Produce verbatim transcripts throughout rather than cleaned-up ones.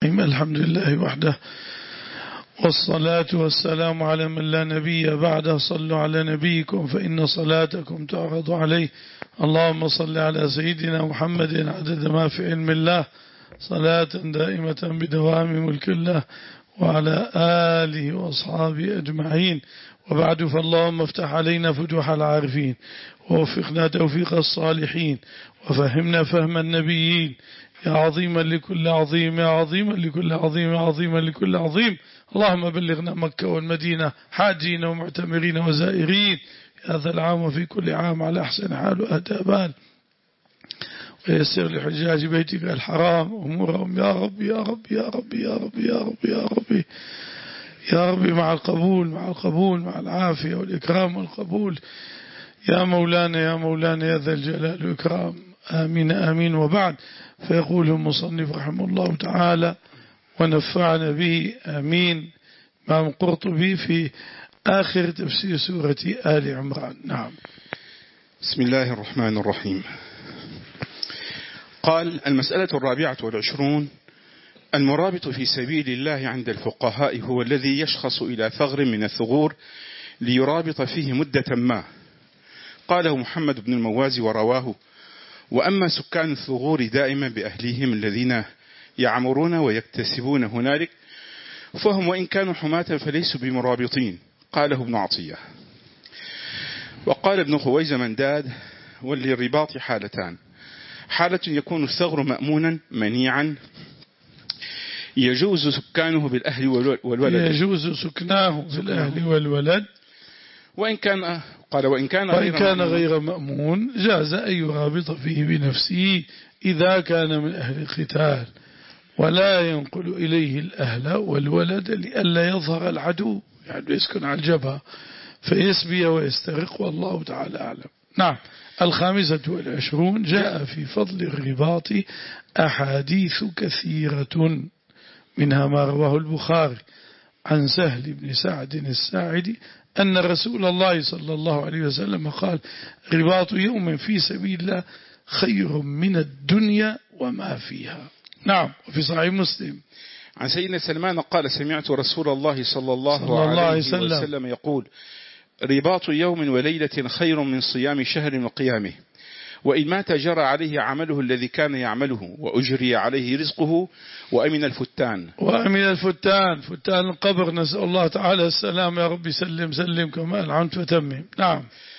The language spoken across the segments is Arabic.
الحمد لله وحده، والصلاة والسلام على من لا نبي بعده. صلوا على نبيكم فإن صلاتكم تعرض عليه. اللهم صل على سيدنا محمد عدد ما في علم الله، صلاة دائمة بدوام ملك الله، وعلى آله وأصحابه أجمعين. وبعد، فاللهم افتح علينا فتوح العارفين، ووفقنا توفيق الصالحين، وفهمنا فهم النبيين. يا عظيما لكل عظيم، يا عظيما لكل عظيم، يا عظيما لكل عظيم. اللهم بلغنا مكة والمدينة حاجين ومعتمرين وزائرين يا ذا العام وفي كل عام على أحسن حال وأتابان، ويسر لحجاج بيتك الحرام أمورهم يا رب يا رب يا رب يا رب يا رب يا رب يا رب، مع القبول مع القبول مع العافية والإكرام والقبول يا مولانا يا مولانا يا ذا الجلال والإكرام. آمين آمين. وبعد، فيقول المصنف رحمه الله تعالى ونفعنا به آمين، إمام قرطبي في آخر تفسير سورة آل عمران. نعم. بسم الله الرحمن الرحيم. قال: المسألة الرابعة والعشرون: المرابط في سبيل الله عند الفقهاء هو الذي يشخص إلى ثغر من الثغور ليرابط فيه مدة ما. قاله محمد بن الموازي ورواه: وأما سكان الثغور دائما بأهليهم الذين يعمرون ويكتسبون هنالك فهم وإن كانوا حماة فليسوا بمرابطين. قاله ابن عطية. وقال ابن خويزمنداد: وللرباط حالتان: حالة يكون الثغر مأمونا منيعا يجوز سكانه بالأهل والولد يجوز سكناه بالأهل والولد، وإن كان قال وإن كان, وإن غير, كان مأمون غير مأمون جاز أن يرابط فيه بنفسه إذا كان من أهل القتال، ولا ينقل إليه الأهل والولد لئلا يظهر العدو، يعني يسكن على الجبهة فيسبي ويسترق، والله تعالى أعلم. نعم. الخامسة والعشرون: جاء في فضل الرباط أحاديث كثيرة، منها ما رواه البخاري عن سهل بن سعد الساعدي أن رسول الله صلى الله عليه وسلم قال: رباط يوم في سبيل الله خير من الدنيا وما فيها. نعم. وفي صحيح مسلم عن سيدنا سلمان قال: سمعت رسول الله صلى الله, صلى الله عليه وسلم. وسلم يقول: رباط يوم وليلة خير من صيام شهر وقيامه، وإن مات جرى عليه عمله الذي كان يعمله، وأجري عليه رزقه، وأمن الفتان وأمن الفتان فتان القبر، نسأل الله تعالى السلام. يا رب سلم سلم كما أنعمت وتمم. نعم.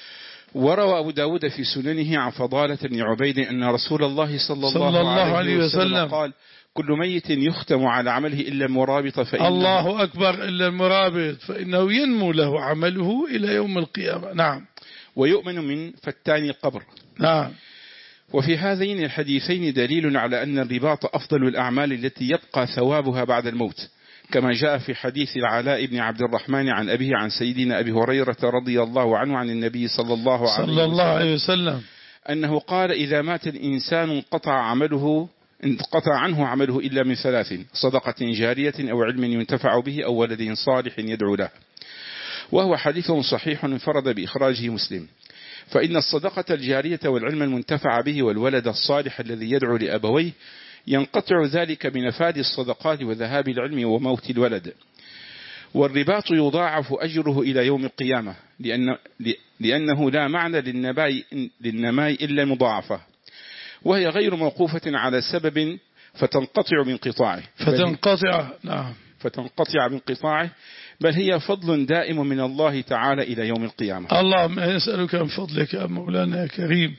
وروى أبو داود في سننه عن فضالة بن عبيد أن رسول الله صلى الله, صلى الله عليه, عليه وسلم, وسلم قال: كل ميت يختم على عمله إلا المرابط فإنه الله أكبر إلا المرابط فإنه ينمو له عمله إلى يوم القيامة. نعم. ويؤمن من فتان القبر. نعم. وفي هذين الحديثين دليل على أن الرباط أفضل الأعمال التي يبقى ثوابها بعد الموت، كما جاء في حديث العلاء بن عبد الرحمن عن أبيه عن سيدنا أبي هريرة رضي الله عنه عن النبي صلى الله عليه, صلى الله عليه وسلم أنه قال: إذا مات الإنسان انقطع عمله انقطع عنه عمله إلا من ثلاث: صدقة جارية أو علم ينتفع به أو ولد صالح يدعو له. وهو حديث صحيح انفرد بإخراجه مسلم. فإن الصدقة الجارية والعلم المنتفع به والولد الصالح الذي يدعو لأبويه ينقطع ذلك بنفاذ الصدقات وذهاب العلم وموت الولد. والرباط يضاعف أجره إلى يوم القيامة، لأن لأنه لا معنى للنماء إلا المضاعفة، وهي غير موقوفة على سبب فتنقطع بانقطاعه فتنقطع نعم فتنقطع بانقطاعه بل هي فضل دائم من الله تعالى إلى يوم القيامة. اللهم نسألك من فضلك يا مولانا يا كريم.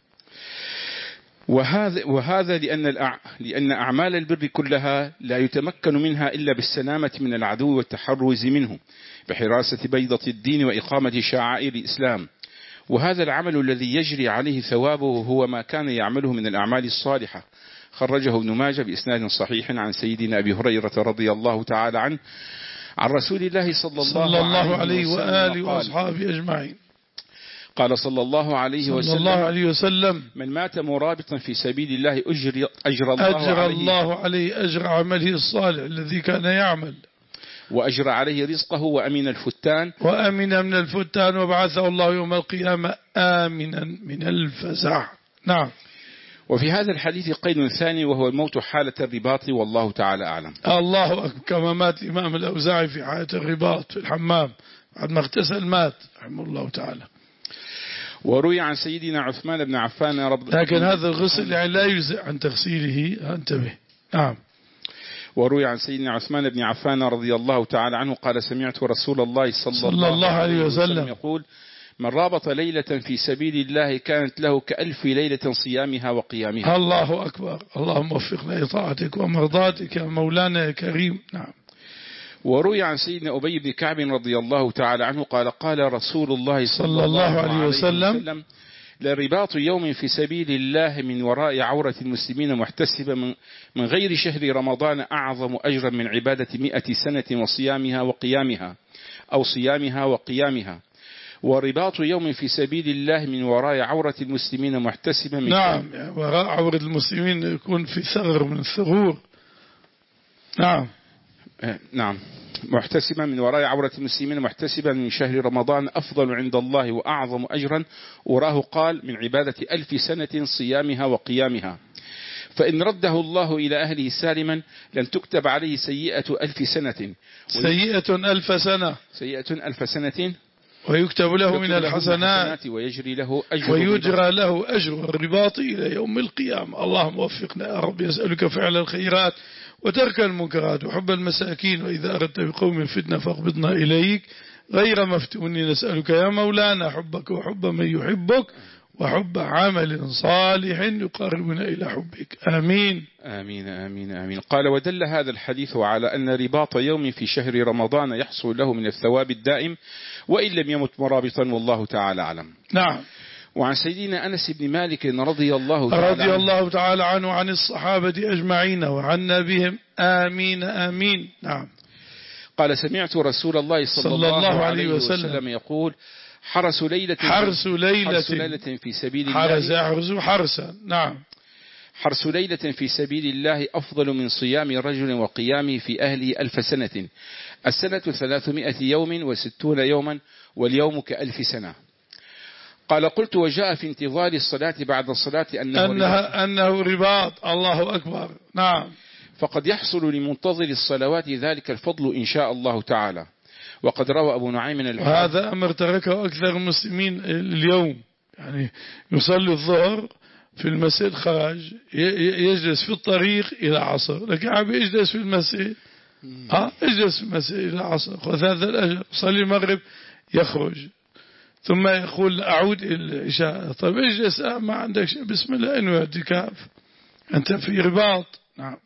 وهذا, وهذا لأن, الأع... لأن أعمال البر كلها لا يتمكن منها إلا بالسلامة من العدو والتحرز منه، بحراسة بيضة الدين وإقامة شعائر الإسلام. وهذا العمل الذي يجري عليه ثوابه هو ما كان يعمله من الأعمال الصالحة. خرجه ابن ماجه بإسناد صحيح عن سيدنا أبي هريرة رضي الله تعالى عنه عن رسول الله صلى الله, صلى الله عليه وآله وأصحابه أجمعين. قال صلى الله عليه وسلم, صلى الله عليه وسلم: من مات مرابطا في سبيل الله أجر, أجر, الله, أجر عليه الله عليه أجر عمله الصالح الذي كان يعمل، وأجر عليه رزقه، وأمن الفتان وأمن من الفتان، وبعثه الله يوم القيامة آمنا من الفزع. نعم. وفي هذا الحديث قيد ثاني وهو الموت حالة الرباط، والله تعالى أعلم. الله أكبر، كما مات الإمام الأوزاعي في حالة الرباط في الحمام بعد ما اغتسل مات رحمه الله تعالى. وروي عن سيدنا عثمان بن عفان رب لكن هذا الغسل يعني لا يجزئ عن تغسيله، انتبه. نعم. وروي عن سيدنا عثمان بن عفان رضي الله تعالى عنه قال سمعت رسول الله صلى, صلى الله, الله عليه وسلم, وسلم يقول من رابط ليلة في سبيل الله كانت له كألف ليلة صيامها وقيامها. الله أكبر، اللهم وفقنا لطاعتك ومرضاتك يا مولانا يا كريم. نعم. وروي عن سيدنا أبي بن كعب رضي الله تعالى عنه قال قال رسول الله صلى, صلى الله عليه وسلم, وسلم لرباط يوم في سبيل الله من وراء عورة المسلمين محتسبا من, من غير شهر رمضان أعظم أجرا من عبادة مئة سنة وصيامها وقيامها أو صيامها وقيامها. ورباط يوم في سبيل الله من وراء عورة المسلمين محتسبا من نعم، وراء عورة المسلمين يكون في ثغر من الثغور. نعم نعم محتسبا من وراء عورة المسلمين محتسبا من شهر رمضان أفضل عند الله وأعظم أجرا. وراه قال من عبادة ألف سنة صيامها وقيامها. فإن رده الله إلى أهله سالما لن تكتب عليه سيئة ألف سنة سيئة ألف سنة سيئة ألف سنة ويكتب له من الحسنات ويجري له أجر ويجرى له أجر الرباط إلى يوم القيامة. اللهم وفقنا يا رب، يسألك فعل الخيرات وترك المنكرات وحب المساكين، وإذا أردت بقوم فتنة فاقبضنا إليك غير مفتونين. نسألك يا مولانا حبك وحب من يحبك وحب عمل صالح يقربنا إلى حبك. آمين آمين آمين آمين. قال ودل هذا الحديث على أن رباط يوم في شهر رمضان يحصل له من الثواب الدائم وإن لم يمت مرابطا، والله تعالى أعلم. نعم. وعن سيدنا أنس بن مالك رضي الله تعالى رضي الله تعالى عنه وعن الصحابة أجمعين وعنا بهم آمين آمين. نعم. قال سمعت رسول الله صلى, صلى الله, الله عليه وسلم, وسلم يقول حرس ليلة حرس ليلة, حرس ليلة في سبيل الله حرس يحرس حرسا. نعم. حرس ليلة في سبيل الله أفضل من صيام رجل وقيامه في أهله ألف سنة. السنة ثلاثمائة يوم وستون يوما واليوم كألف سنة. قال قلت وجاء في انتظار الصلاة بعد الصلاة أنه, أنها أنه رباط. الله أكبر. نعم. فقد يحصل لمنتظر الصلوات ذلك الفضل إن شاء الله تعالى. وقد روى أبو نعيم الحافظ وهذا أمر تركه أكثر المسلمين اليوم، يعني يصلي الظهر في المسجد خارج يجلس في الطريق إلى عصر، لكن عم يجلس في المسجد ها يجلس في المسجد إلى عصر وهذا الأجر. صلي المغرب يخرج ثم يقول أعود إلى العشاء. طيب اجلس ما عندك شيء، بسم الله إنه اعتكاف، أنت في رباط. نعم.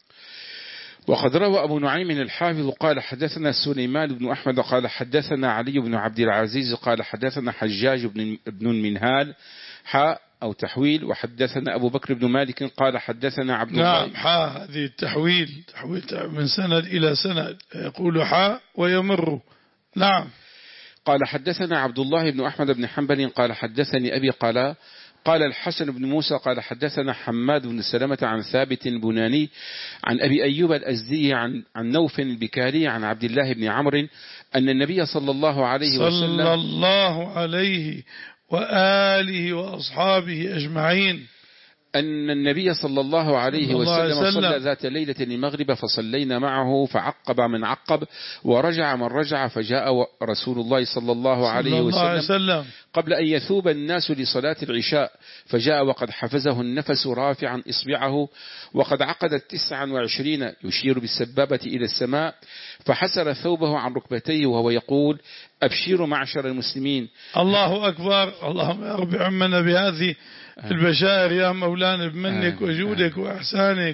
وقد روى أبو نعيم الحافظ قال حدثنا سليمان بن أحمد قال حدثنا علي بن عبد العزيز قال حدثنا حجاج بن المنهال حاء أو تحويل. وحدثنا أبو بكر بن مالك قال حدثنا عبد الله. نعم حاء هذه التحويل تحويل من سند إلى سند، يقول حاء ويمر. نعم. قال حدثنا عبد الله بن أحمد بن حنبل قال حدثني أبي قال قال الحسن بن موسى قال حدثنا حماد بن سلمة عن ثابت البناني عن أبي أيوب الأزدي عن, عن نوف البكاري عن عبد الله بن عمرو أن النبي صلى الله عليه وسلم صلى الله عليه وآله وأصحابه أجمعين أن النبي صلى الله عليه وسلم صلى ذات ليلة المغرب فصلينا معه فعقب من عقب ورجع من رجع، فجاء رسول الله صلى الله عليه وسلم قبل أن يثوب الناس لصلاة العشاء، فجاء وقد حفزه النفس رافعا إصبعه وقد عقد التسعا وعشرين يشير بالسبابة إلى السماء، فحسر ثوبه عن ركبتيه وهو يقول أبشروا معشر المسلمين. الله أكبر. اللهم يا رب عمنا بهذه البشائر يا مولانا بمنك وجودك وإحسانك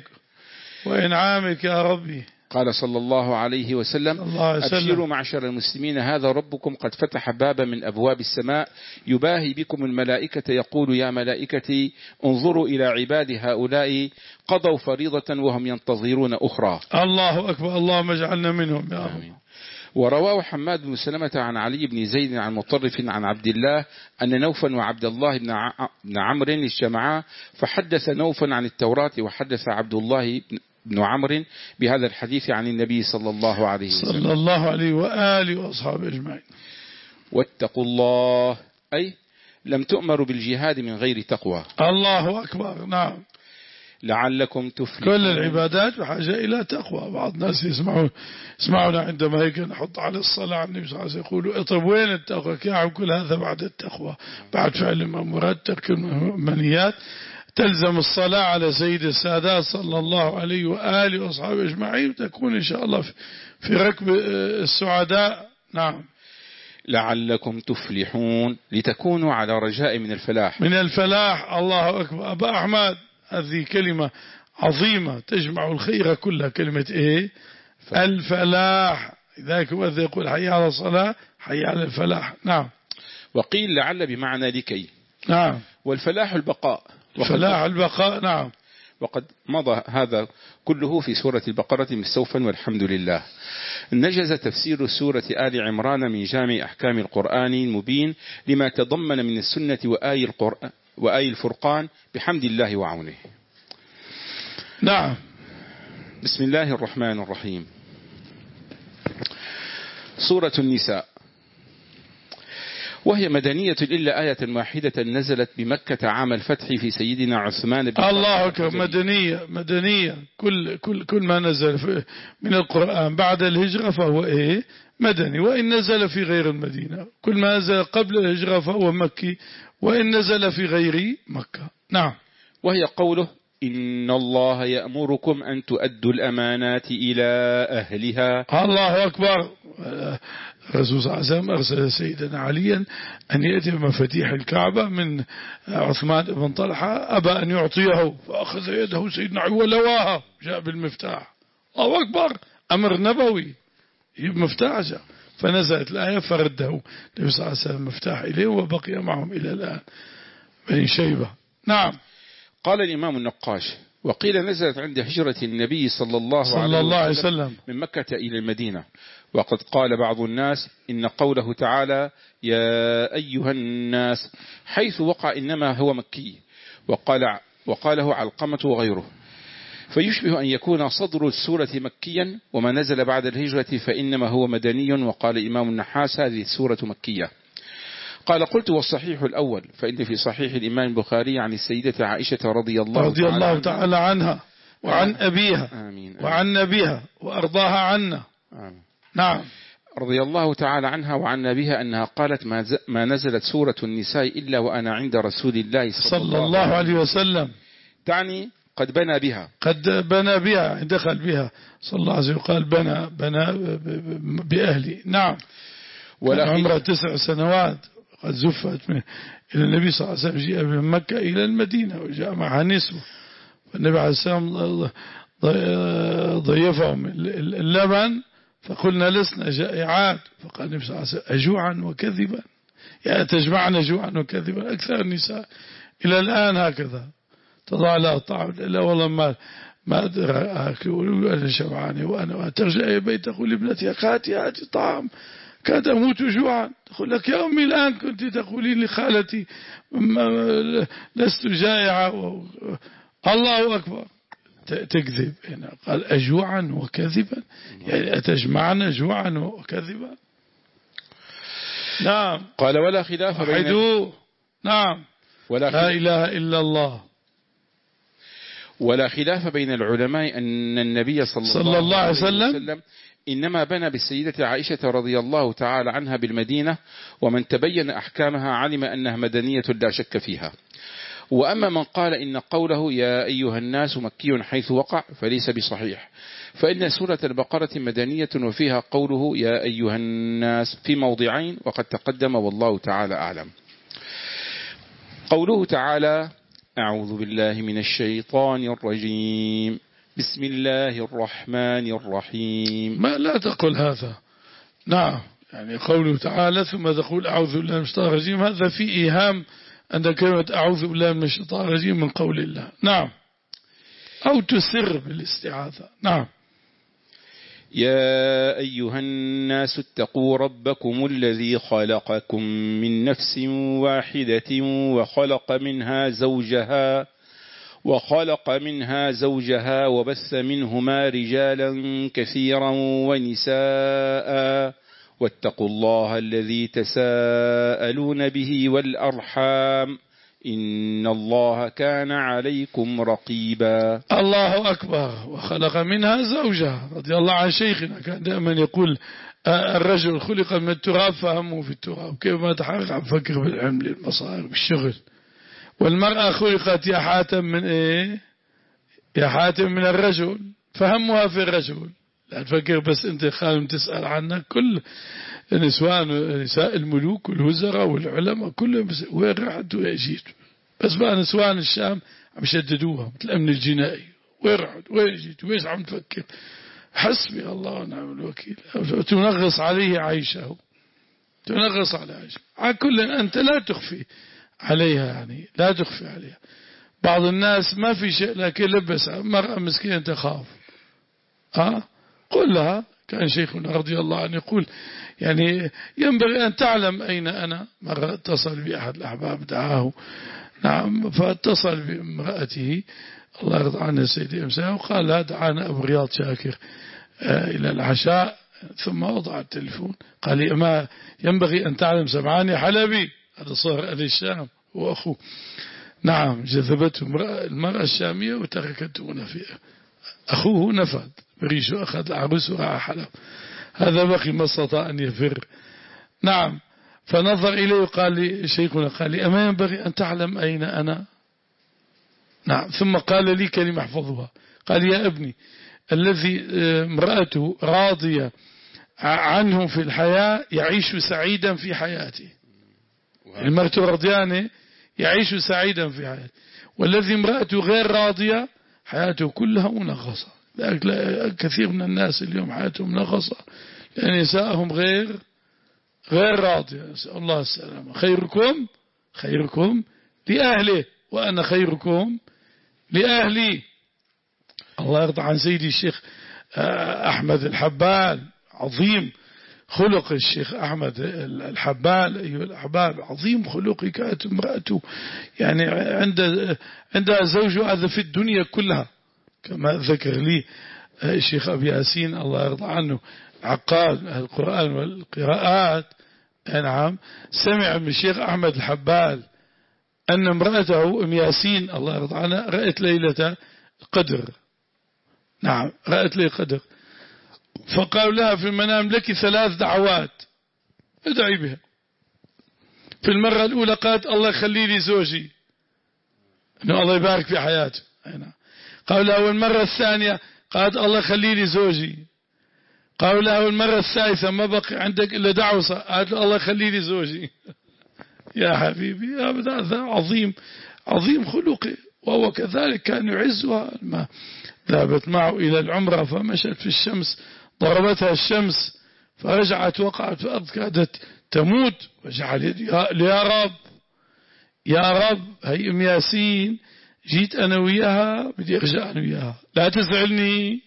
وإنعامك يا ربي. قال صلى الله عليه وسلم أبشروا معشر المسلمين هذا ربكم قد فتح بابا من أبواب السماء يباهي بكم الملائكة يقول يا ملائكتي انظروا إلى عباد هؤلاء قضوا فريضة وهم ينتظرون أخرى. الله أكبر. اللهم اجعلنا منهم يا رب. ورواه حماد بن سلمة عن علي بن زيد عن مطرف عن عبد الله أن نوفا وعبد الله بن عمرو اجتمعا فحدث نوفا عن التوراة وحدث عبد الله بن عمرو بهذا الحديث عن النبي صلى الله عليه وسلم صلى الله عليه وآله وأصحابه أجمعين. واتقوا الله أي لم تؤمروا بالجهاد من غير تقوى. الله أكبر. نعم. لعلكم تفلحون. كل العبادات بحاجة إلى تقوى. بعض الناس يسمعون يسمعون عندما هيك نحط على الصلاة على النبي صلى الله عليه وسلم يقولوا طب وين التقوى؟ كيف كل هذا بعد التقوى، بعد فعل المأمورات ترك المنهيات. تلزم الصلاة على سيد السادات صلى الله عليه وآله وأصحابه أجمعين، تكون إن شاء الله في ركب السعداء. نعم. لعلكم تفلحون، لتكونوا على رجاء من الفلاح. من الفلاح. الله أكبر. أبا أحمد، هذه كلمة عظيمة تجمع الخير كلها. كلمة إيه؟ الفلاح. لذلك هو يقول حي على الصلاة حي على الفلاح. نعم. وقيل لعل بمعنى لكي. نعم. والفلاح البقاء. فلاح البقاء. نعم. وقد مضى هذا كله في سورة البقرة مستوفا والحمد لله. نجز تفسير سورة آل عمران من جامع أحكام القرآن المبين لما تضمن من السنة وآي القرآن وآي الفرقان بحمد الله وعونه. نعم. بسم الله الرحمن الرحيم. سورة النساء، وهي مدنية إلا آية واحدة نزلت بمكة عام الفتح في سيدنا عثمان بن الله أكبر. مدنية مدنية. كل كل كل ما نزل من القرآن بعد الهجرة فهو إيه؟ مدني. وإن نزل في غير المدينة، كل ما نزل قبل الهجرة فهو مكي، وإن نزل في غير مكة. نعم. وهي قوله إن الله يأمركم أن تؤدوا الأمانات إلى أهلها. الله أكبر. الرسول صلى الله عليه وسلم أرسل سيدنا عليا أن يأتي مفاتيح الكعبة من عثمان بن طلحة، أبى أن يعطيه فأخذ يده سيدنا علي ولواها، جاء بالمفتاح. الله أكبر. أمر نبوي، يجيب مفتاح جاء. فنزلت الآية فرده النبي صلى الله عليه وسلم مفتاح إليه وبقي معهم إلى الآن بني شيبة. نعم. قال الإمام النقاش وقيل نزلت عند هجرة النبي صلى الله, صلى عليه, الله عليه وسلم وسلم من مكة إلى المدينة. وقد قال بعض الناس إن قوله تعالى يا أيها الناس حيث وقع إنما هو مكي، وقال وقاله علقمة وغيره، فيشبه أن يكون صدر السورة مكيا، وما نزل بعد الهجرة فإنما هو مدني. وقال إمام النحاس هذه السورة مكية. قال قلت والصحيح الأول، فإن في صحيح الإمام البخاري عن السيدة عائشة رضي الله, رضي تعالى, الله عنها تعالى عنها وعن أبيها آمين آمين وعن نبيها وأرضاها عنا. آمين. نعم. رضي الله تعالى عنها وعن نبيها أنها قالت ما, ما نزلت سورة النساء إلا وأنا عند رسول الله صلى, صلى الله عليه وسلم. تعني قد بنى بها، قد بنى بها، دخل بها صلى الله عليه وسلم، قال بنى بنى بأهلي. نعم. ولا عمره تسع سنوات قد زفت من إلى النبي صلى الله عليه وسلم، جاء من مكة إلى المدينة وجاء معها نسوة، فالنبي عليه السلام ضيفهم اللبن فقلنا لسنا جائعات، فقال النبي صلى الله عليه وسلم أجوعا وكذبا، يا تجمعنا جوعا وكذبا. أكثر النساء إلى الآن هكذا تضع لها الطعام، لا والله ما ما أدري أكل أنا شبعاني وأنا ترجع إلى بيت تقول لابنتها هاتي هاتي طعام، كانت أموت جوعا، تقول لك يا أمي الآن كنت تقولين لخالتي لست جائعة. الله أكبر. تكذب هنا، قال أجوعا وكذبا، يعني أتجمعنا جوعا وكذبا. نعم. قال ولا خلاف بين نعم ولا لا إله إلا الله. ولا خلاف بين العلماء أن النبي صلى, صلى الله عليه وسلم, وسلم إنما بنى بالسيدة عائشة رضي الله تعالى عنها بالمدينة، ومن تبين أحكامها علم أنها مدنية لا شك فيها. وأما من قال إن قوله يا أيها الناس مكي حيث وقع فليس بصحيح، فإن سورة البقرة مدنية وفيها قوله يا أيها الناس في موضعين وقد تقدم والله تعالى أعلم. قوله تعالى أعوذ بالله من الشيطان الرجيم بسم الله الرحمن الرحيم. ما لا تقل هذا. نعم، يعني قوله تعالى ثم تقول أعوذ بالله من الشيطان الرجيم، هذا في إيهام أن كلمة أعوذ بالله من الشيطان الرجيم من قول الله. نعم. أو تسر بالاستعاذة. نعم. يا أيها الناس اتقوا ربكم الذي خلقكم من نفس واحدة وخلق منها زوجها وخلق منها زوجها وبث منهما رجالا كثيرا ونساء واتقوا الله الذي تساءلون به والأرحام إن الله كان عليكم رقيبا. الله أكبر. وخلق منها زوجها. رضي الله عن شيخنا كان دائما يقول الرجل خلق من التراب فهمه في التراب، كيف ما تحرك عم فكر بالعمل المصائر بالشغل. والمرأة خلقت يا حاتم من إيه؟ يا حاتم من الرجل فهمها في الرجل. لا تفكر بس أنت خادم تسأل عنك. كل نسوان نساء الملوك والوزراء والعلماء كلهم وين رحت وين جيت. بس بقى نسوان الشام عم يشددوها مثل الأمن الجنائي. وين رحت وين جيت ويش عم تفكر. حسبي الله ونعم الوكيل. تنغص عليه عيشه، تنغص على عيشه. على كل أنت لا تخفي عليها، يعني لا تخفي عليها. بعض الناس ما في شيء لكن لبسها مرأة مسكينة تخاف. ها قل لها. كان شيخنا رضي الله عنه يقول يعني ينبغي أن تعلم أين أنا. مرة اتصل بأحد الأحباب دعاه، نعم، فاتصل بامرأته الله يرضى عنها سيدي أمساء وقال لا دعانا أبو رياض شاكر آه إلى العشاء. ثم وضع التليفون قال لي ما ينبغي أن تعلم سمعاني حلبي، هذا صهر أهل الشام وأخوه، نعم، جذبته المرأة الشامية وتركته نفيئة. أخوه نفذ بريشه أخذ العروس وراح حلب، هذا بقي ما استطاع أن يفر. نعم. فنظر إليه وقال لي شيخنا قال لي أما ينبغي أن تعلم أين أنا. نعم. ثم قال لي كلمة احفظها، قال يا ابني الذي امرأته راضية عنه في الحياة يعيش سعيدا في حياته. المرأة راضيانة يعيش سعيدا في حياته، والذي امرأته غير راضية حياته كلها منغصة. كثير من الناس اليوم حياتهم منغصة لأن نساءهم غير غير راضية. نسأل الله السلامة. خيركم خيركم لأهله وأنا خيركم لأهلي. الله يرضى عن سيدي الشيخ أحمد الحبال، عظيم خلق الشيخ أحمد الحبال أيها الأحباب، عظيم خلقه. كانت امرأته يعني عند عندها زوجها هذا في الدنيا كلها كما ذكر لي الشيخ أبي ياسين الله يرضى عنه عقاد القرآن والقراءات. نعم. سمع من الشيخ أحمد الحبال أن امرأته أم ياسين الله يرضى عنها رأت ليلة القدر. نعم رأت ليلة القدر، فقالوا لها في المنام لك ثلاث دعوات ادعي بها. في المرة الأولى قالت الله يخلي لي زوجي أنه الله يبارك في حياته. قالوا لها والمرة الثانية قالت الله يخلي لي زوجي. قالوا لها والمرة الثالثة ما بقي عندك إلا دعوة قالت الله يخلي لي زوجي. يا حبيبي هذا عظيم عظيم خلقه. وهو كذلك كان يعزها. ما ذهبت معه إلى العمرة فمشت في الشمس ضربتها الشمس فرجعت وقعت في الأرض كادت تموت، وجعل يا رب يا رب هي أم ياسين جيت أنا وياها بدي أرجع أنا وياها لا تزعلني،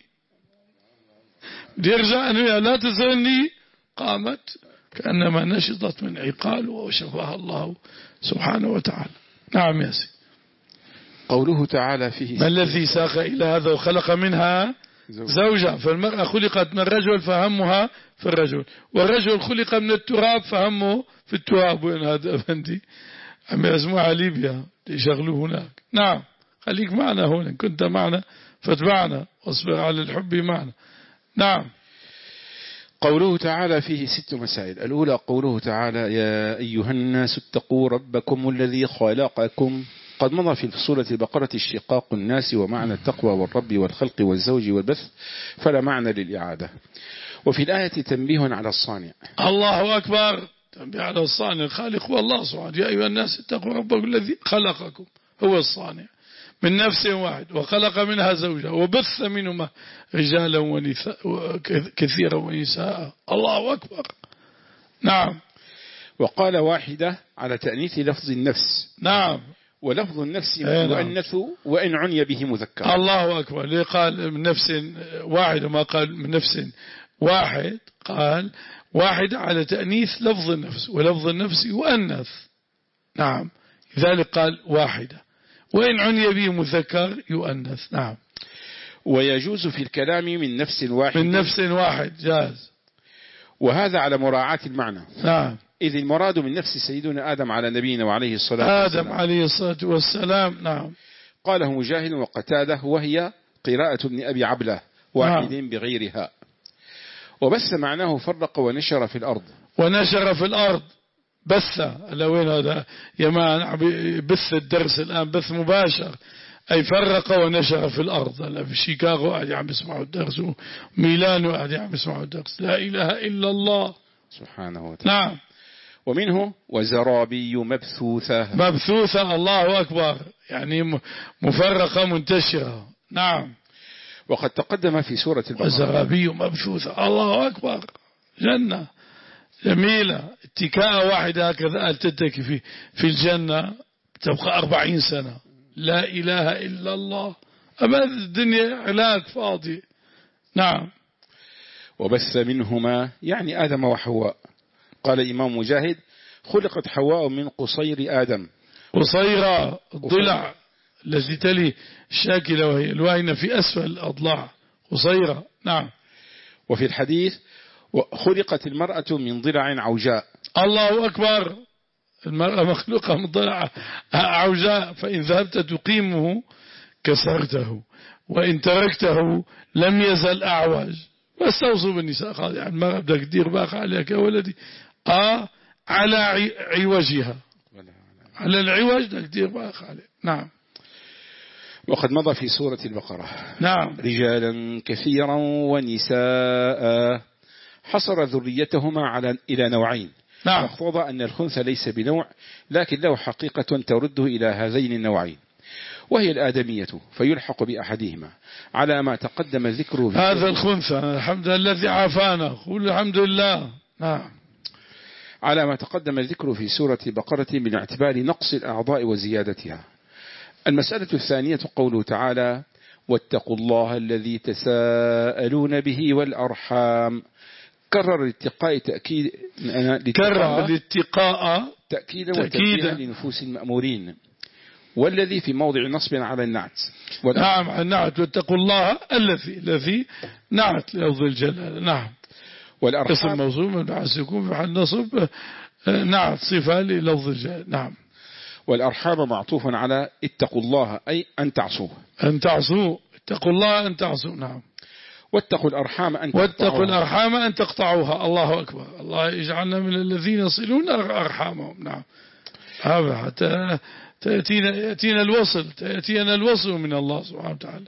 بدي أرجع أنا وياها لا تزعلني. قامت كأنما نشطت من عقال وشفاها الله سبحانه وتعالى. نعم ياسين. قوله تعالى فيه ما الذي ساق إلى هذا وخلق منها زوجها. فالمرأة خلقت من الرجل فهمها في الرجل، والرجل خلق من التراب فهمه في التراب. وين هذا أفندي عم يسموها ليبيا يشغلوه هناك. نعم خليك معنا هنا، كنت معنا فاتبعنا واصبر على الحب معنا. نعم. قوله تعالى فيه ست مسائل. الأولى قوله تعالى يا أيها الناس اتقوا ربكم الذي خلقكم. قد مضى في سورة البقرة اشتقاق الناس ومعنى التقوى والرب والخلق والزوج والبث فلا معنى للإعادة. وفي الآية تنبيه على الصانع. الله أكبر. تنبيه على الصانع. الخالق هو الله سبحانه. يا أيها الناس اتقوا ربكم الذي خلقكم هو الصانع من نفس واحد وخلق منها زوجها وبث منهما رجالا ونساء كثيرا ونساء. الله أكبر. نعم. وقال واحدة على تأنيث لفظ النفس. نعم. ولفظ النفس مؤنث وإن عني به مذكر. الله أكبر. ليه قال من نفس واحد وما قال من نفس واحد؟ قال واحد على تأنيث لفظ النفس، ولفظ النفس يؤنث. نعم. لذلك قال واحدة، وإن عني به مذكر يؤنث. نعم. ويجوز في الكلام من نفس واحد. من نفس واحد جاز. وهذا على مراعاة المعنى. نعم. إذ المراد من نفس سيدنا آدم على نبينا وعليه الصلاة والسلام آدم عليه الصلاة والسلام. نعم. قاله مجاهد وقتاده، وهي قراءة ابن أبي عبلة واحد نعم. بغيرها. وبس معناه فرق ونشر في الأرض. ونشر في الأرض بث. لوين هذا يا ما بث الدرس الآن بث مباشر، أي فرق ونشر في الأرض. هلا في شيكاغو قاعد عم يسمعوا الدرس، وميلانو قاعد عم يسمعوا الدرس. لا إله إلا الله سبحانه وتعالى. نعم. ومنه وزرابي مبثوثة. مبثوثة، الله أكبر، يعني مفرقة منتشرة. نعم. وقد تقدم في سورة البقرة. وزرابي مبثوثة، الله أكبر، جنة جميلة، اتكاء واحدة هكذا تتكي في في الجنة تبقى أربعين سنة. لا إله إلا الله. أما الدنيا علاق فاضي. نعم. وبث منهما يعني آدم وحواء. قال الإمام مجاهد خلقت حواء من قصير آدم. قصيرة الضلع التي تلي الشاكلة وهي الواهنة في أسفل الأضلاع، قصيرة. نعم. وفي الحديث خلقت المرأة من ضلع عوجاء. الله أكبر. المرأة مخلوقة من ضلع عوجاء، فإن ذهبت تقيمه كسرته، وإن تركته لم يزل أعوج. واستوصوا بالنساء قال يعني المرأة بدك تدير باخ عليك يا ولدي. آه على عوجها، على العوج بدك تدير باخ عليك. نعم. وقد مضى في سورة البقرة. نعم. رجالا كثيرا ونساء، حصر ذريتهما على إلى نوعين. نعم. واقتضى أن الخنث ليس بنوع، لكن له حقيقة ترده إلى هذين النوعين، وهي الآدمية، فيلحق بأحدهما على ما تقدم ذكره. هذا الخنث الحمد لله الذي عافانا، قول الحمد لله. نعم. على ما تقدم الذكر في سورة بقرة من اعتبار نقص الأعضاء وزيادتها. المسألة الثانية قوله تعالى واتقوا الله الذي تساءلون به والأرحام. كرر الاتقاء تأكيد كرر الاتقاء تأكيدا وتأكيدا لنفوس المأمورين، والذي في موضع نصب على النعت. نعم النعت واتقوا الله الذي الذي نعت لفظ الجلالة. نعم. والأرحام اسم موصول مبني سكون في محل نصب نعت صفة للفظ الجلالة. نعم. والأرحام معطوف على اتقوا الله أي أن تعصوه، أن تعصوا، اتقوا الله أن تعصوا. نعم. واتقوا الأرحام أن واتقوا الأرحام أن تقطعوها. الله أكبر، الله يجعلنا من الذين يصلون أرحامهم. نعم. هذا حتى تأتينا يأتينا الوصل تأتينا الوصل من الله سبحانه وتعالى.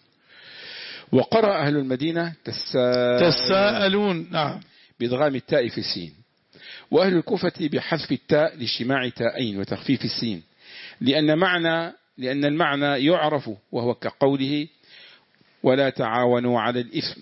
وقرأ أهل المدينة تسا... تساءلون. نعم. بإدغام التاء في السين، وأهل الكوفة بحذف التاء لاجتماع تاءين وتخفيف السين، لأن معنى لأن المعنى يعرف، وهو كقوله ولا تعاونوا على الإثم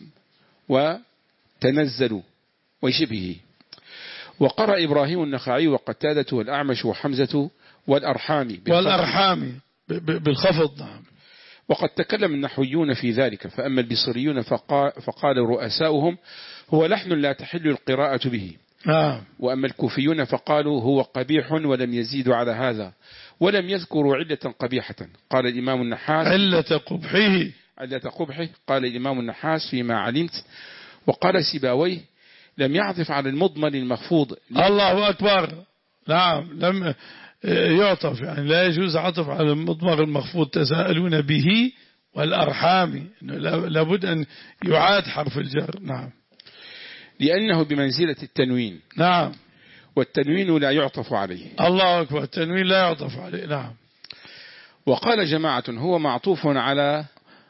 وتنزلوا وشبهه. وقرأ إبراهيم النخعي وقتادة والأعمش وحمزة والأرحام والأرحام بالخفض. نعم. وقد تكلم النحويون في ذلك، فأما البصريون فقال, فقال رؤساؤهم هو لحن لا تحل القراءة به. نعم. وأما الكوفيون فقالوا هو قبيح ولم يزيدوا على هذا، ولم يذكروا علة قبيحة. قال الإمام النحاس علة قبحه علة قبحه قال الإمام النحاس فيما علمت. وقال سيباويه لم يعطف على المضمر المخفوض. الله أكبر. نعم. لم يعطف، يعني لا يجوز عطف على المضمر المخفوض تساءلون به والأرحام، لابد أن يعاد حرف الجر. نعم. لأنه بمنزلة التنوين. نعم. والتنوين لا يعطف عليه. الله أكبر، التنوين لا يعطف عليه. نعم. وقال جماعة هو معطوف على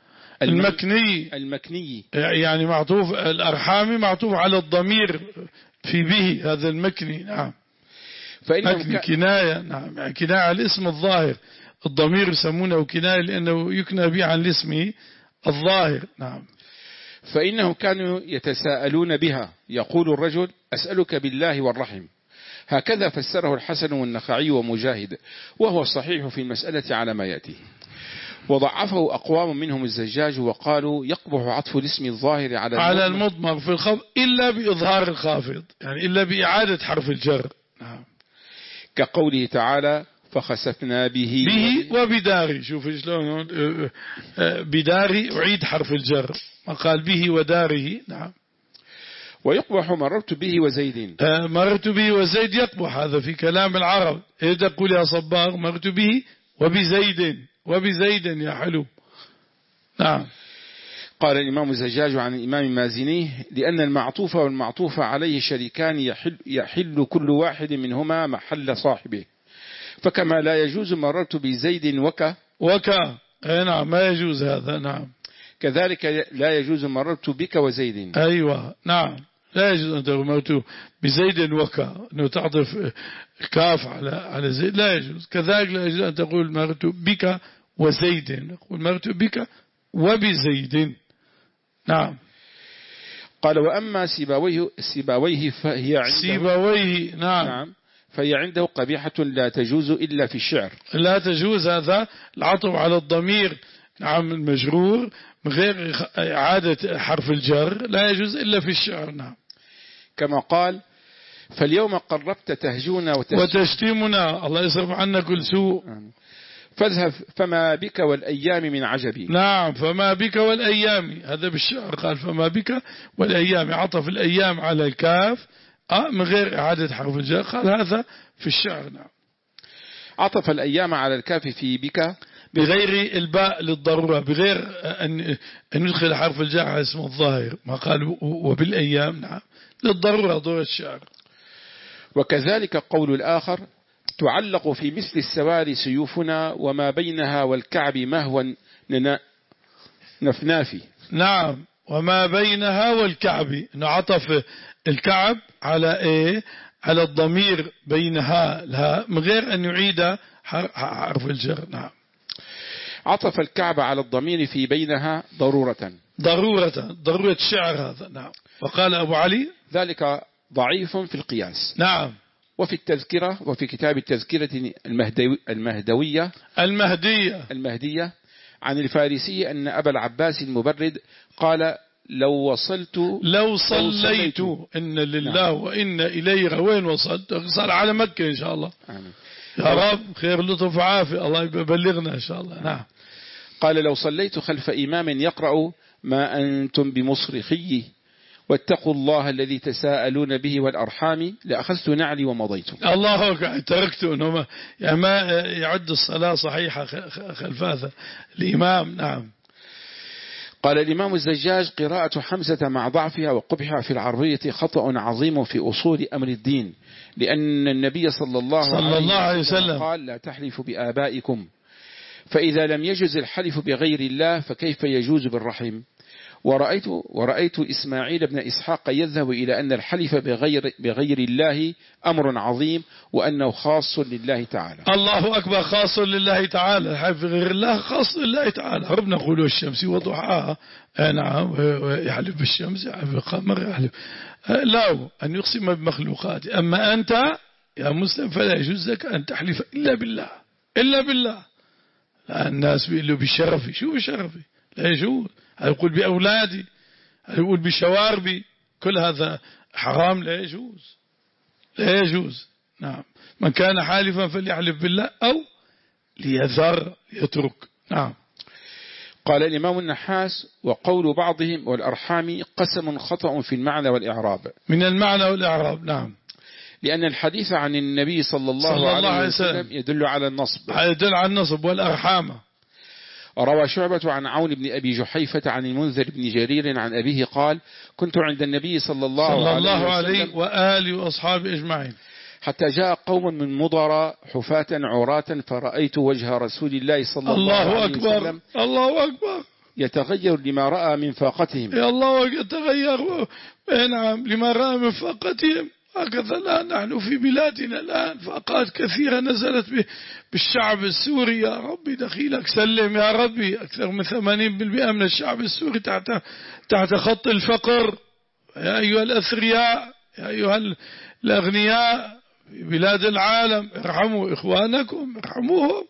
المكني المكني يعني معطوف الأرحام معطوف على الضمير في به، هذا المكني. نعم. مكني ك... كناية. نعم. كناية على الاسم الظاهر، الضمير يسمونه كناية لأنه يكنى به عن الاسم الظاهر. نعم. فإنهم كانوا يتساءلون بها، يقول الرجل أسألك بالله والرحم. هكذا فسره الحسن والنخعي ومجاهد، وهو الصحيح في المسألة على ما يأتي. وضعفه أقوام منهم الزجاج وقالوا يقبح عطف الاسم الظاهر على على المضمر في الخفض إلا بإظهار الخافض، يعني إلا بإعادة حرف الجر. نعم. كقوله تعالى فخسفنا به به وبداري. شوف شلون بداري أعيد حرف الجر، ما قال به وداره. نعم. ويقبح مررت به وزيد. آه مررت به وزيد يقبح، هذا في كلام العرب. إيه تقول يا صباغ؟ مررت به وبزيد، وبزيد يا حلو. نعم. قال الإمام الزجاج عن الإمام مازني: لأن المعطوف والمعطوف عليه شريكان يحل, يحل كل واحد منهما محل صاحبه، فكما لا يجوز مررت بزيد وك وك نعم ما يجوز هذا. نعم. كذلك لا يجوز مررت بك وزيد. أيوة نعم لا يجوز أن تقول مررت بزيد وك، أنه تعطف كاف على على زيد، لا يجوز. كذلك لا يجوز أن تقول مررت بك وزيد، نقول مررت بك وبزيد. نعم. قال: وأما سيباويه, سيباويه فهي عنده سيباويه نعم. نعم فهي عنده قبيحة لا تجوز إلا في الشعر. لا تجوز هذا العطف على الضمير نعم المجرور من غير إعادة حرف الجر، لا يجوز إلا في الشعر. نعم. كما قال: فاليوم قربت تهجونا وتشتمنا، الله يصرف عنا كل سوء. فاذهب فما بك والأيام من عجبي. نعم فما بك والأيام، هذا بالشعر قال فما بك والأيام، عطف الأيام على الكاف آه من غير إعادة حرف الجر، قال هذا في الشعر. نعم. عطف الأيام على الكاف في بك بغير الباء للضرورة، بغير أن ندخل حرف الجر على اسم الظاهر، ما قال وبالأيام. نعم للضرورة، ضرورة الشعر. وكذلك قول الآخر: تعلق في مثل السواري سيوفنا وما بينها والكعب مهوا نفنافي. نعم وما بينها والكعب، نعطف الكعب على ايه؟ على الضمير بينها لها من غير أن يعيد حرف الجر. نعم. عطف الكعب على الضمير في بينها ضرورة ضرورة ضرورة الشعر هذا. نعم. وقال أبو علي: ذلك ضعيف في القياس. نعم. وفي التذكرة، وفي كتاب التذكرة المهدوي المهدوية المهدية المهدية عن الفارسي أن أبا العباس المبرد قال: لو وصلت لو صليت إن لله نعم. وإن إليه، وين وصلت؟ صار على مكة إن شاء الله. آمين. يا رب خير لطف وعافية، الله يبلغنا إن شاء الله. نعم. قال: لو صليت خلف إمام يقرأ ما أنتم بمصرخي واتقوا الله الذي تساءلون به والأرحام لأخذت نعلي ومضيت. الله أكبر. تركته إنه يعني ما يعد الصلاة صحيحة خلف هذا الإمام. نعم. قال الإمام الزجاج: قراءة حمزة مع ضعفها وقبحها في العربية خطأ عظيم في أصول أمر الدين، لأن النبي صلى الله, صلى الله عليه وسلم قال: لا تحلفوا بآبائكم، فإذا لم يجوز الحلف بغير الله فكيف يجوز بالرحم؟ ورأيت, ورأيت إسماعيل بن إسحاق يذهب إلى أن الحلف بغير, بغير الله أمر عظيم، وأنه خاص لله تعالى. الله أكبر. خاص لله تعالى. الحلف بغير الله خاص لله تعالى. ربنا يقول الشمس وضحاها، نعم، يحلف بالشمس، يحلف بالقمر، يحلف لا أن يقسم بمخلوقات. أما أنت يا مسلم فلا يجوز لك أن تحلف إلا بالله، إلا بالله. الناس بيقولوا بشرفي، شو بشرفي؟ لا يجوز. يقول بأولادي، يقول بشواربي، كل هذا حرام، لا يجوز، لا يجوز. نعم. من كان حالفا فليحلف بالله أو ليذر يترك. نعم. قال الإمام النحاس: وقول بعضهم والأرحام قسم خطأ في المعنى والإعراب. من المعنى والإعراب. نعم. لأن الحديث عن النبي صلى الله, صلى الله عليه وسلم يدل على النصب، يدل على النصب والأرحام. روى شعبة عن عون بن أبي جحيفة عن المنذر بن جرير عن أبيه قال: كنت عند النبي صلى الله, صلى الله عليه, عليه وآله وأصحابه أجمعين، حتى جاء قوم من مضر حفاة عراة فرأيت وجه رسول الله صلى الله, الله عليه أكبر. وسلم الله أكبر يتغير لما رأى من فاقتهم. يا الله يتغير نعم لما رأى من فاقتهم. هكذا الآن نحن في بلادنا الآن فاقات كثيرة نزلت بالشعب السوري. يا ربي دخيلك سلم يا ربي. أكثر من ثمانين بالمئة من الشعب السوري تحت تحت خط الفقر. يا أيها الأثرياء، يا أيها الأغنياء في بلاد العالم، ارحموا إخوانكم، ارحموهم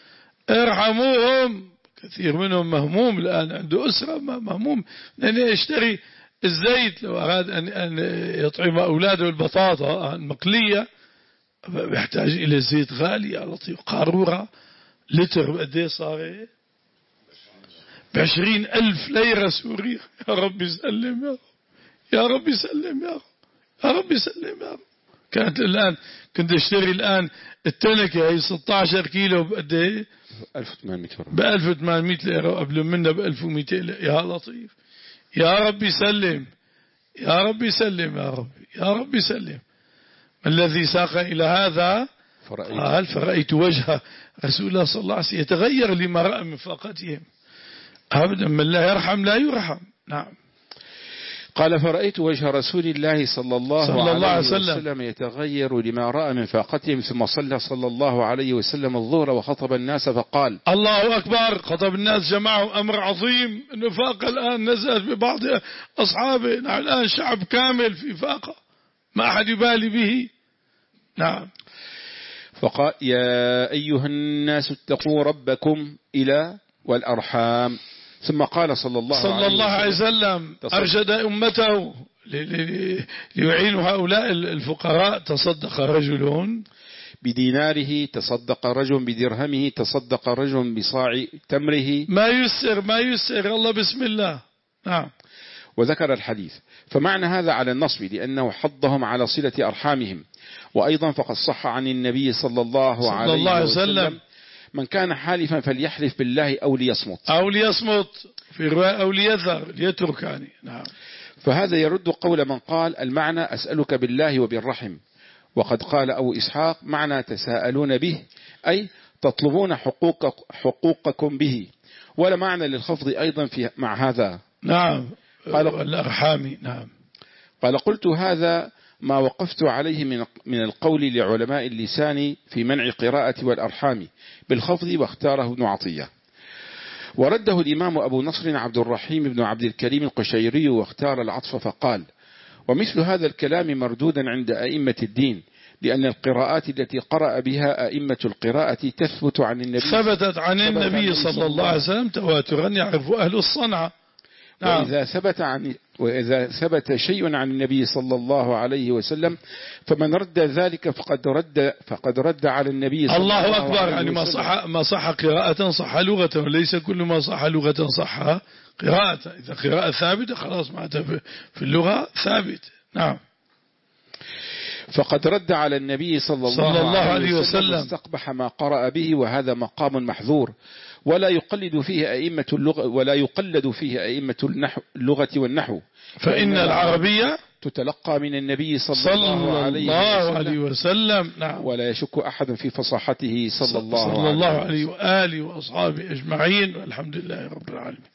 ارحموهم. كثير منهم مهموم الآن، عنده أسرة مهموم لأن يشتري الزيت لو أراد أن يطعم أولاده البطاطا المقلية يحتاج إلى زيت غالي يا لطيف. قارورة لتر بقديه صار؟ بعشرين ألف ليرة سورية. يا رب سلم يا رب يا ربي سلم يا رب، يا ربي سلم يا رب. كانت الآن كنت اشتري الآن التنكة هي ستة عشر كيلو بقد ايه؟ ألف وثمانمائة ليرة، ب ألف وثمانمائة ليرة، وقبل منها ب ألف ومئتين ليرة. يا لطيف، يا ربي سلم، يا ربي سلم يا ربي، يا ربي سلم. الذي ساق إلى هذا قال فرأيت وجه رسول الله صلى الله عليه وسلم يتغير لما رأى من فاقتهم. أبدا، من لا يرحم لا يرحم. نعم. قال فرأيت وجه رسول الله صلى الله, صلى الله عليه وسلم. وسلم يتغير لما رأى من فاقتهم، ثم صلى صلى الله عليه وسلم الظهر وخطب الناس فقال: الله أكبر. خطب الناس، جمعهم أمر عظيم. النفاق الآن نزلت ببعض أصحابه. نحن الآن شعب كامل في فاقة، ما أحد يبالي به. نعم. فقال: يا أيها الناس اتقوا ربكم إلى والأرحام. ثم قال صلى الله, صلى الله عليه وسلم أرشد أمته ليعين هؤلاء الفقراء: تصدق رجل بديناره، تصدق رجل بدرهمه، تصدق رجل بصاع تمره. ما يسر ما يسر الله، بسم الله. نعم. وذكر الحديث. فمعنى هذا على النصب، لأنه حضهم على صلة أرحامهم. وأيضا فقد صح عن النبي صلى الله, صلى عليه, الله عليه وسلم, وسلم: من كان حالفا فليحلف بالله أو ليصمت، أو ليصمت في رواية أو ليذر ليترك يعني. نعم. فهذا يرد قول من قال المعنى أسألك بالله وبالرحم. وقد قال أبو إسحاق: معنى تساءلون به أي تطلبون حقوق حقوقكم به. ولا معنى للخفض أيضا في مع هذا. نعم. قال الأرحام. نعم. قال: قلت هذا ما وقفت عليه من من القول لعلماء اللسان في منع قراءة والأرحام بالخفض، واختاره ابن عطية. ورده الإمام أبو نصر عبد الرحيم بن عبد الكريم القشيري، واختار العطف فقال: ومثل هذا الكلام مردودا عند أئمة الدين، لأن القراءات التي قرأ بها أئمة القراءة تثبت عن النبي ثبتت عن النبي صلى الله عليه وسلم تواترا يعرف أهل الصنعة. نعم. وإذا ثبت عن وإذا ثبت شيء عن النبي صلى الله عليه وسلم فمن رد ذلك فقد رد فقد رد على النبي صلى الله, الله أكبر. يعني ما صح ما صح قراءة صح لغة، وليس كل ما صح لغة صح قراءة. إذا قراءة ثابتة خلاص معناتها في اللغة ثابت. نعم. فقد رد على النبي صلى الله, صلى الله عليه وسلم واستقبح ما قرأ به، وهذا مقام محظور، ولا يقلد فيه أئمة اللغة ولا يقلد فيه أئمة النحو اللغة والنحو، فإن العربية تتلقى من النبي صلى, صلى الله عليه وسلم, عليه وسلم. نعم. ولا يشك أحد في فصاحته صلى الله, صلى الله عليه وآله وأصحابه أجمعين، والحمد لله رب العالمين.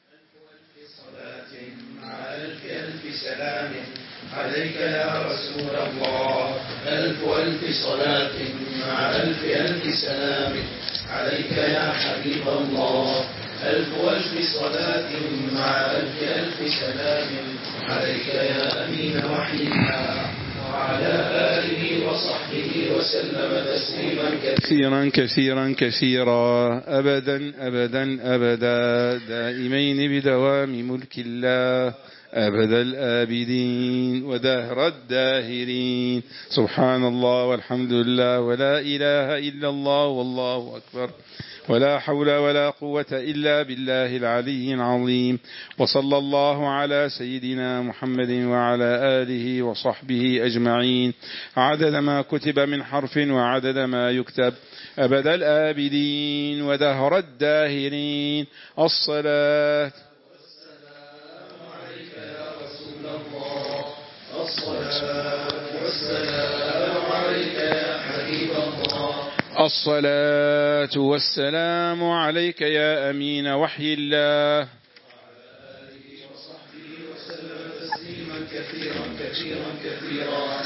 ألف ألف سلام عليك يا رسول الله، ألف ألف صلاة مع ألف ألف سلام عليك يا حبيب الله، ألف ألف صلاة مع ألف ألف سلام عليك يا أمين وحينا، وعلى آله وصحبه وسلم تسليما كثيرا كثيرا كثيرا أبدا أبدا أبدا دائمين بدوام ملك الله أبد الآبدين ودهر الداهرين. سبحان الله والحمد لله ولا إله إلا الله والله أكبر، ولا حول ولا قوة إلا بالله العلي العظيم. وصلى الله على سيدنا محمد وعلى آله وصحبه أجمعين، عدد ما كتب من حرف وعدد ما يكتب، أبد الآبدين ودهر الداهرين. الصلاة والسلام عليك يا حبيب الله، الصلاة والسلام عليك يا أمين وحي الله، وعلى آله وصحبه وسلم تسليما كثيرا كثيرا كثيرا.